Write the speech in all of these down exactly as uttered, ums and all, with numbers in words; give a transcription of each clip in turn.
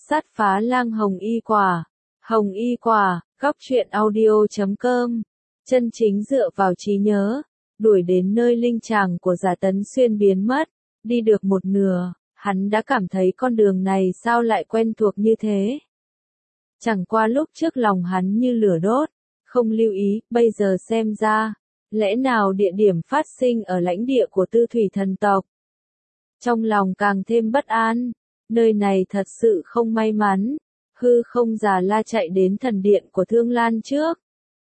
Sát phá lang hồng y quả. Hồng y quả, góc truyện audio chấm com. Chân chính dựa vào trí nhớ, đuổi đến nơi linh tràng của Giả Tấn Xuyên biến mất, đi được một nửa, hắn đã cảm thấy con đường này sao lại quen thuộc như thế. Chẳng qua lúc trước lòng hắn như lửa đốt, không lưu ý, bây giờ xem ra, lẽ nào địa điểm phát sinh ở lãnh địa của Tư Thủy thần tộc. Trong lòng càng thêm bất an, nơi này thật sự không may mắn, hư không Già La chạy đến thần điện của Thương Lan trước.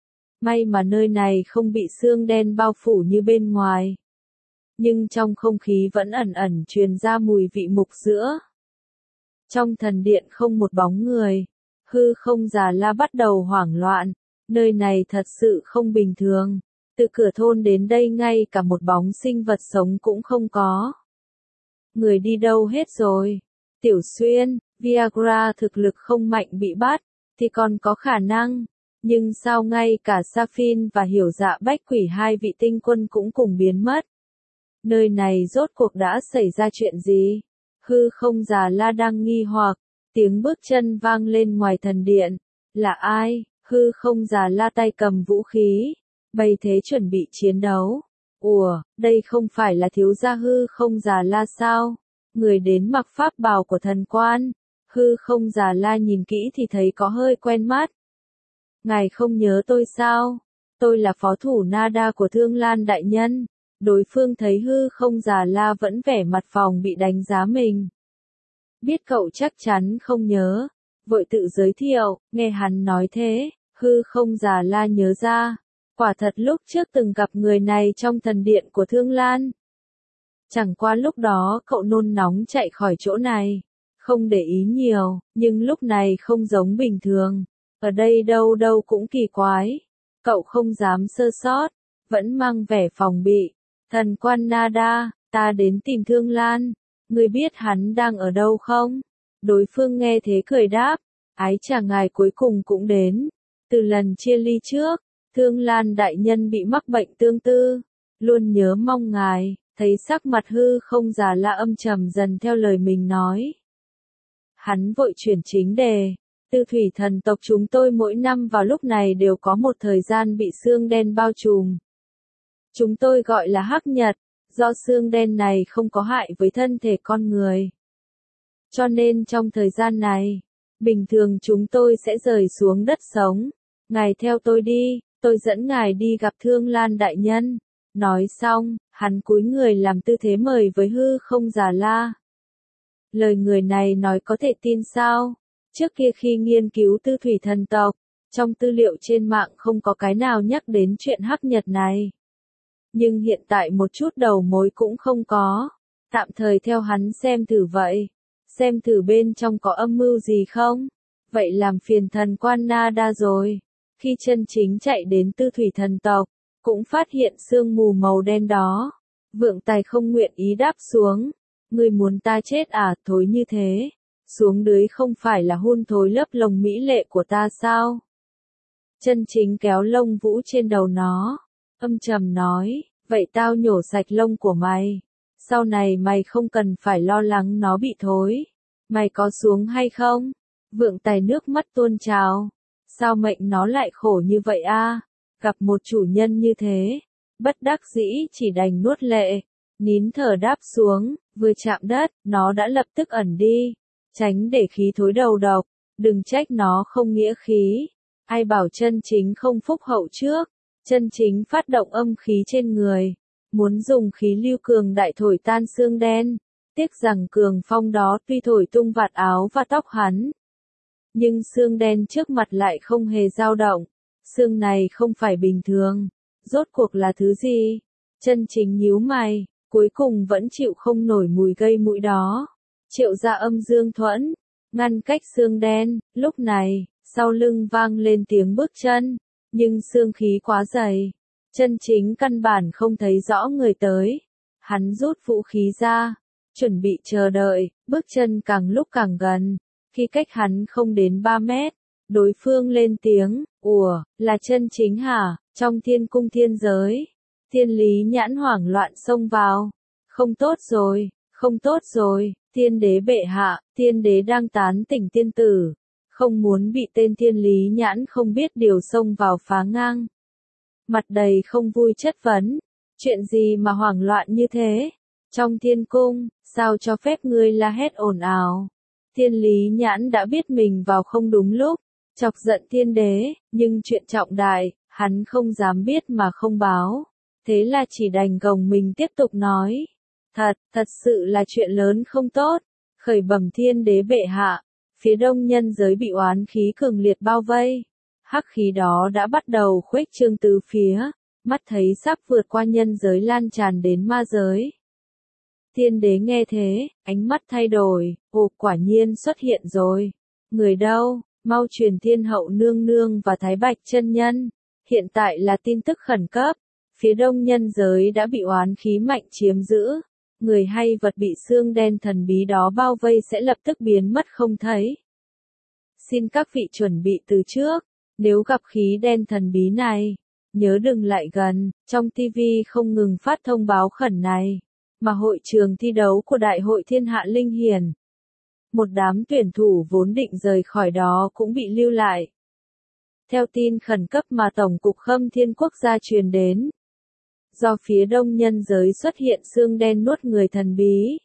May mà nơi này không bị sương đen bao phủ như bên ngoài. Nhưng trong không khí vẫn ẩn ẩn truyền ra mùi vị mục sữa. Trong thần điện không một bóng người, hư không Già La bắt đầu hoảng loạn, nơi này thật sự không bình thường, từ cửa thôn đến đây ngay cả một bóng sinh vật sống cũng không có. Người đi đâu hết rồi? Tiểu Xuyên, Viagra thực lực không mạnh bị bắt, thì còn có khả năng, nhưng sao ngay cả Saphin và Hiểu Dạ Bách Quỷ hai vị tinh quân cũng cùng biến mất. Nơi này rốt cuộc đã xảy ra chuyện gì? Hư không Già La đang nghi hoặc, tiếng bước chân vang lên ngoài thần điện. Là ai? Hư không Già La tay cầm vũ khí, bày thế chuẩn bị chiến đấu. Ủa, đây không phải là thiếu gia hư không Già La sao? Người đến mặc pháp bào của thần quan. Hư không Già La nhìn kỹ thì thấy có hơi quen mắt. Ngài không nhớ tôi sao? Tôi là phó thủ Nada của Thương Lan đại nhân. Đối phương thấy hư không Già La vẫn vẻ mặt phòng bị đánh giá mình. Biết cậu chắc chắn không nhớ, vội tự giới thiệu, nghe hắn nói thế, hư không Già La nhớ ra. Quả thật lúc trước từng gặp người này trong thần điện của Thương Lan. Chẳng qua lúc đó cậu nôn nóng chạy khỏi chỗ này, không để ý nhiều, nhưng lúc này không giống bình thường. Ở đây đâu đâu cũng kỳ quái. Cậu không dám sơ sót, vẫn mang vẻ phòng bị. Thần quan Nada, ta đến tìm Thương Lan. Ngươi biết hắn đang ở đâu không? Đối phương nghe thế cười đáp, ái chà ngài cuối cùng cũng đến. Từ lần chia ly trước, Thương Lan đại nhân bị mắc bệnh tương tư, luôn nhớ mong ngài. Thấy sắc mặt hư không Già La âm trầm dần theo lời mình nói. Hắn vội chuyển chính đề. Tư Thủy thần tộc chúng tôi mỗi năm vào lúc này đều có một thời gian bị sương đen bao trùm. Chúng tôi gọi là hắc nhật, do sương đen này không có hại với thân thể con người. Cho nên trong thời gian này, bình thường chúng tôi sẽ rời xuống đất sống. Ngài theo tôi đi, tôi dẫn ngài đi gặp Thương Lan đại nhân. Nói xong, hắn cúi người làm tư thế mời với hư không Già La. Lời người này nói có thể tin sao? Trước kia khi nghiên cứu Tư Thủy thần tộc, trong tư liệu trên mạng không có cái nào nhắc đến chuyện hắc nhật này. Nhưng hiện tại một chút đầu mối cũng không có. Tạm thời theo hắn xem thử vậy. Xem thử bên trong có âm mưu gì không? Vậy làm phiền thần quan Nada rồi. Khi chân chính chạy đến Tư Thủy thần tộc, cũng phát hiện sương mù màu đen đó. Vượng Tài không nguyện ý đáp xuống. Ngươi muốn ta chết à, thối như thế. Xuống dưới không phải là hun thối lớp lông mỹ lệ của ta sao? Chân chính kéo lông vũ trên đầu nó. Âm trầm nói, vậy tao nhổ sạch lông của mày. Sau này mày không cần phải lo lắng nó bị thối. Mày có xuống hay không? Vượng Tài nước mắt tuôn trào. Sao mệnh nó lại khổ như vậy a? Gặp một chủ nhân như thế, bất đắc dĩ chỉ đành nuốt lệ, nín thở đáp xuống, vừa chạm đất, nó đã lập tức ẩn đi, tránh để khí thối đầu độc, đừng trách nó không nghĩa khí, ai bảo chân chính không phúc hậu trước, chân chính phát động âm khí trên người, muốn dùng khí lưu cường đại thổi tan xương đen, tiếc rằng cường phong đó tuy thổi tung vạt áo và tóc hắn, nhưng xương đen trước mặt lại không hề dao động. Xương này không phải bình thường, rốt cuộc là thứ gì? Chân chính nhíu mày, cuối cùng vẫn chịu không nổi mùi gây mũi đó. Triệu Gia Âm Dương Thuẫn, ngăn cách xương đen, lúc này, sau lưng vang lên tiếng bước chân, nhưng xương khí quá dày, chân chính căn bản không thấy rõ người tới. Hắn rút vũ khí ra, chuẩn bị chờ đợi, bước chân càng lúc càng gần, khi cách hắn không đến ba mét. Đối phương lên tiếng, ủa, là chân chính hả? Trong thiên cung thiên giới, thiên lý nhãn hoảng loạn xông vào. Không tốt rồi, Không tốt rồi, thiên đế bệ hạ, thiên đế đang tán tỉnh tiên tử, không muốn bị tên thiên lý nhãn không biết điều xông vào phá ngang. Mặt đầy không vui chất vấn, chuyện gì mà hoảng loạn như thế? Trong thiên cung, sao cho phép ngươi la hét ồn ào? Thiên lý nhãn đã biết mình vào không đúng lúc, chọc giận thiên đế, nhưng chuyện trọng đại, hắn không dám biết mà không báo. Thế là chỉ đành gồng mình tiếp tục nói. Thật, thật sự là chuyện lớn không tốt. Khởi bẩm thiên đế bệ hạ, phía đông nhân giới bị oán khí cường liệt bao vây. Hắc khí đó đã bắt đầu khuếch trương tứ phía, mắt thấy sắp vượt qua nhân giới lan tràn đến ma giới. Thiên đế nghe thế, ánh mắt thay đổi, ồ quả nhiên xuất hiện rồi. Người đâu, mau truyền thiên hậu nương nương và thái bạch chân nhân. Hiện tại là tin tức khẩn cấp, phía đông nhân giới đã bị oán khí mạnh chiếm giữ. Người hay vật bị xương đen thần bí đó bao vây sẽ lập tức biến mất không thấy. Xin các vị chuẩn bị từ trước, nếu gặp khí đen thần bí này, nhớ đừng lại gần, trong ti vi không ngừng phát thông báo khẩn này, mà hội trường thi đấu của Đại hội Thiên Hạ Linh Hiển. Một đám tuyển thủ vốn định rời khỏi đó cũng bị lưu lại. Theo tin khẩn cấp mà Tổng cục Khâm Thiên Quốc gia truyền đến, do phía đông nhân giới xuất hiện xương đen nuốt người thần bí.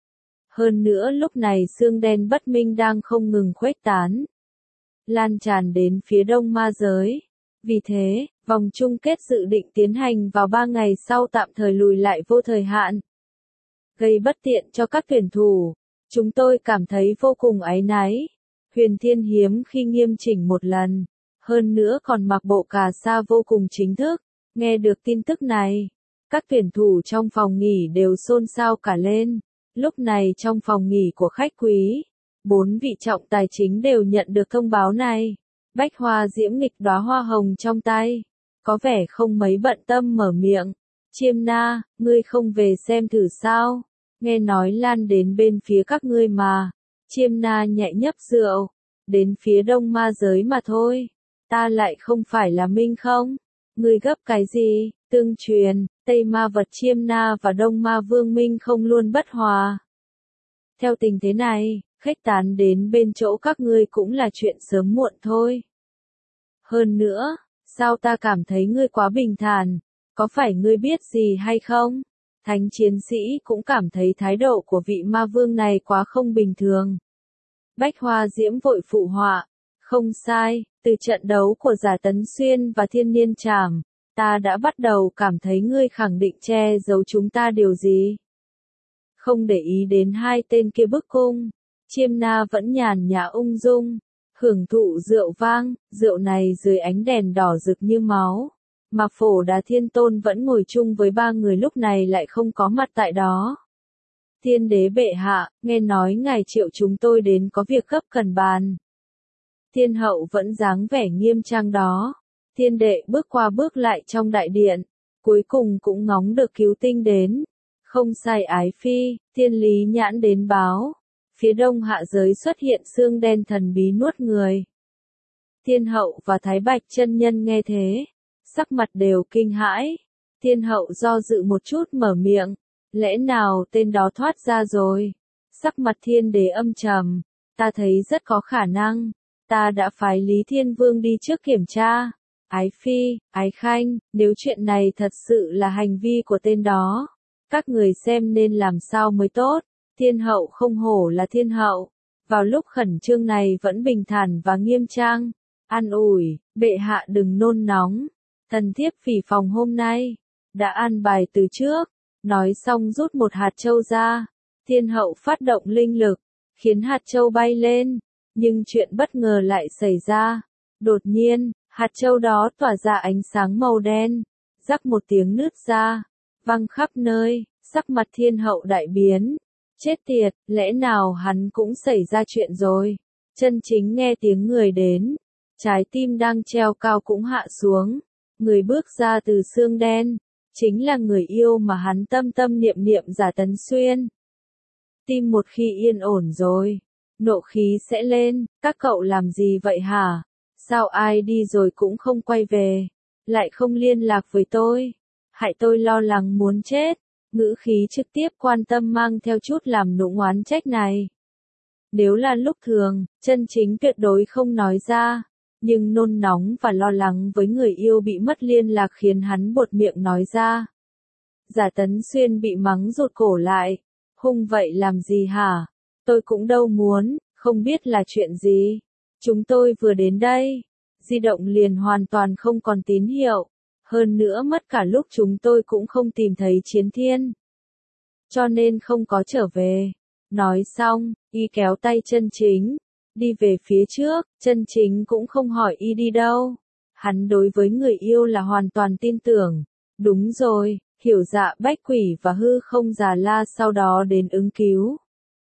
Hơn nữa lúc này xương đen bất minh đang không ngừng khuếch tán, lan tràn đến phía đông ma giới. Vì thế, vòng chung kết dự định tiến hành vào ba ngày sau tạm thời lùi lại vô thời hạn. Gây bất tiện cho các tuyển thủ, chúng tôi cảm thấy vô cùng áy náy. Huyền Thiên hiếm khi nghiêm chỉnh một lần, hơn nữa còn mặc bộ cà sa vô cùng chính thức. Nghe được tin tức này, các tuyển thủ trong phòng nghỉ đều xôn xao cả lên. Lúc này trong phòng nghỉ của khách quý, bốn vị trọng tài chính đều nhận được thông báo này. Bách Hoa Diễm nghịch đóa hoa hồng trong tay, có vẻ không mấy bận tâm mở miệng. Chiêm Na, ngươi không về xem thử sao? Nghe nói lan đến bên phía các ngươi mà. Chiêm Na nhẹ nhấp rượu, đến phía đông ma giới mà thôi. Ta lại không phải là Minh không? Ngươi gấp cái gì? Tương truyền, Tây Ma vật Chiêm Na và Đông Ma Vương Minh không luôn bất hòa. Theo tình thế này, khách tán đến bên chỗ các ngươi cũng là chuyện sớm muộn thôi. Hơn nữa, sao ta cảm thấy ngươi quá bình thản, có phải ngươi biết gì hay không? Thánh chiến sĩ cũng cảm thấy thái độ của vị ma vương này quá không bình thường. Bách Hoa Diễm vội phụ họa, không sai, từ trận đấu của Giả Tấn Xuyên và Thiên Niên Trảm, ta đã bắt đầu cảm thấy ngươi khẳng định che giấu chúng ta điều gì. Không để ý đến hai tên kia bức cung, Chiêm Na vẫn nhàn nhã ung dung, hưởng thụ rượu vang, rượu này dưới ánh đèn đỏ rực như máu. Mà Phổ Đà Thiên Tôn vẫn ngồi chung với ba người lúc này lại không có mặt tại đó. Thiên đế bệ hạ, nghe nói ngài triệu chúng tôi đến có việc gấp cần bàn. Thiên hậu vẫn dáng vẻ nghiêm trang đó. Thiên đệ bước qua bước lại trong đại điện, cuối cùng cũng ngóng được cứu tinh đến. Không sai ái phi, thiên lý nhãn đến báo. Phía đông hạ giới xuất hiện xương đen thần bí nuốt người. Thiên hậu và Thái Bạch chân nhân nghe thế, sắc mặt đều kinh hãi. Thiên hậu do dự một chút mở miệng, lẽ nào tên đó thoát ra rồi? Sắc mặt thiên đế âm trầm, ta thấy rất có khả năng, ta đã phái Lý Thiên Vương đi trước kiểm tra. Ái phi, ái khanh, nếu chuyện này thật sự là hành vi của tên đó, các người xem nên làm sao mới tốt. Thiên hậu không hổ là thiên hậu, vào lúc khẩn trương này vẫn bình thản và nghiêm trang. An ủi, bệ hạ đừng nôn nóng, thần thiếp phỉ phòng hôm nay đã an bài từ trước. Nói xong rút một hạt châu ra, thiên hậu phát động linh lực, khiến hạt châu bay lên, nhưng chuyện bất ngờ lại xảy ra. Đột nhiên, hạt châu đó tỏa ra ánh sáng màu đen, rắc một tiếng nứt ra, văng khắp nơi. Sắc mặt thiên hậu đại biến, chết tiệt, lẽ nào hắn cũng xảy ra chuyện rồi? Chân chính nghe tiếng người đến, trái tim đang treo cao cũng hạ xuống, người bước ra từ xương đen, chính là người yêu mà hắn tâm tâm niệm niệm Giả Tấn Xuyên. Tim một khi yên ổn rồi, nộ khí sẽ lên. Các cậu làm gì vậy hả? Sao ai đi rồi cũng không quay về, lại không liên lạc với tôi, hại tôi lo lắng muốn chết. ngữ khí trực tiếp quan tâm mang theo chút làm nũng oán trách này. Nếu là lúc thường, chân chính tuyệt đối không nói ra, nhưng nôn nóng và lo lắng với người yêu bị mất liên lạc khiến hắn buột miệng nói ra. Giả Tấn Xuyên bị mắng rụt cổ lại, hung vậy làm gì hả? Tôi cũng đâu muốn, không biết là chuyện gì. Chúng tôi vừa đến đây, di động liền hoàn toàn không còn tín hiệu, hơn nữa mất cả lúc chúng tôi cũng không tìm thấy Chiến Thiên. Cho nên không có trở về. Nói xong, y kéo tay Chân Chính, đi về phía trước, Chân Chính cũng không hỏi y đi đâu. Hắn đối với người yêu là hoàn toàn tin tưởng. Đúng rồi, Hiểu Dạ Bách Quỷ và Hư Không Già La sau đó đến ứng cứu.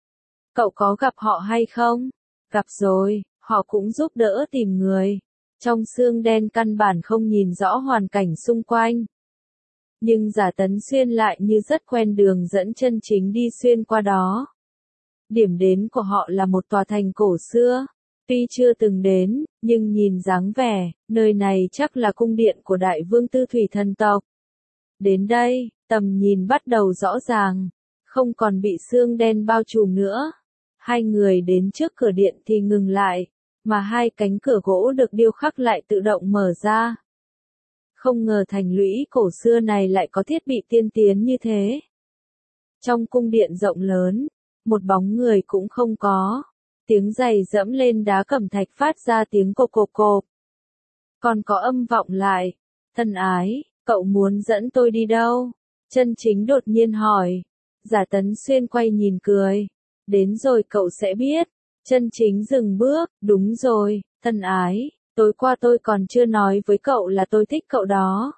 Cậu có gặp họ hay không? Gặp rồi, họ cũng giúp đỡ tìm người. Trong xương đen căn bản không nhìn rõ hoàn cảnh xung quanh. Nhưng Giả Tấn Xuyên lại như rất quen đường dẫn Chân Chính đi xuyên qua đó. Điểm đến của họ là một tòa thành cổ xưa. Tuy chưa từng đến, nhưng nhìn dáng vẻ, nơi này chắc là cung điện của Đại Vương Tư Thủy Thần tộc. Đến đây, tầm nhìn bắt đầu rõ ràng, không còn bị sương đen bao trùm nữa. Hai người đến trước cửa điện thì ngừng lại, mà hai cánh cửa gỗ được điêu khắc lại tự động mở ra. Không ngờ thành lũy cổ xưa này lại có thiết bị tiên tiến như thế. Trong cung điện rộng lớn, một bóng người cũng không có. Tiếng giày dẫm lên đá cẩm thạch phát ra tiếng cộp cộp cộp. Còn có âm vọng lại. Thân ái, cậu muốn dẫn tôi đi đâu? Chân Chính đột nhiên hỏi. Giả Tấn Xuyên quay nhìn cười. Đến rồi cậu sẽ biết. Chân Chính dừng bước. Đúng rồi, thân ái. Tối qua tôi còn chưa nói với cậu là tôi thích cậu đó.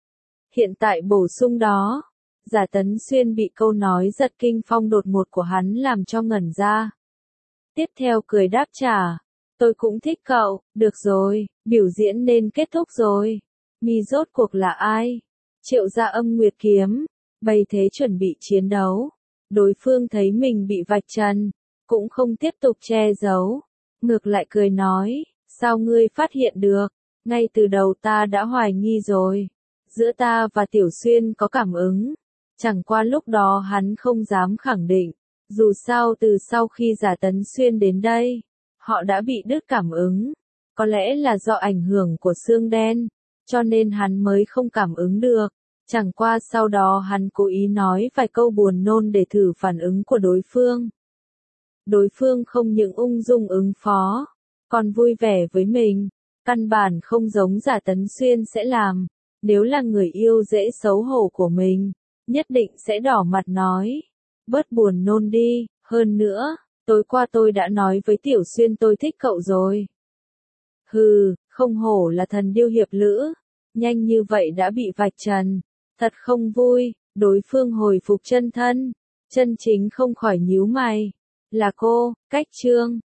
Hiện tại bổ sung đó. Giả Tấn Xuyên bị câu nói giật kinh phong đột ngột của hắn làm cho ngẩn ra. Tiếp theo cười đáp trả. Tôi cũng thích cậu, được rồi, biểu diễn nên kết thúc rồi. Mi rốt cuộc là ai? Triệu Gia Âm Nguyệt Kiếm. Bày thế chuẩn bị chiến đấu. Đối phương thấy mình bị vạch trần, cũng không tiếp tục che giấu. Ngược lại cười nói, sao ngươi phát hiện được? Ngay từ đầu ta đã hoài nghi rồi. Giữa ta và Tiểu Xuyên có cảm ứng. Chẳng qua lúc đó hắn không dám khẳng định. Dù sao từ sau khi Giả Tấn Xuyên đến đây, họ đã bị đứt cảm ứng. Có lẽ là do ảnh hưởng của xương đen, cho nên hắn mới không cảm ứng được. Chẳng qua sau đó hắn cố ý nói vài câu buồn nôn để thử phản ứng của đối phương. Đối phương không những ung dung ứng phó, còn vui vẻ với mình. Căn bản không giống Giả Tấn Xuyên sẽ làm. Nếu là người yêu dễ xấu hổ của mình, nhất định sẽ đỏ mặt nói. Bớt buồn nôn đi, hơn nữa, tối qua tôi đã nói với Tiểu Xuyên tôi thích cậu rồi. Hừ, không hổ là thần điêu hiệp lữ, nhanh như vậy đã bị vạch trần, thật không vui. Đối phương hồi phục chân thân, Chân Chính không khỏi nhíu mày. Là cô, Cách Trương.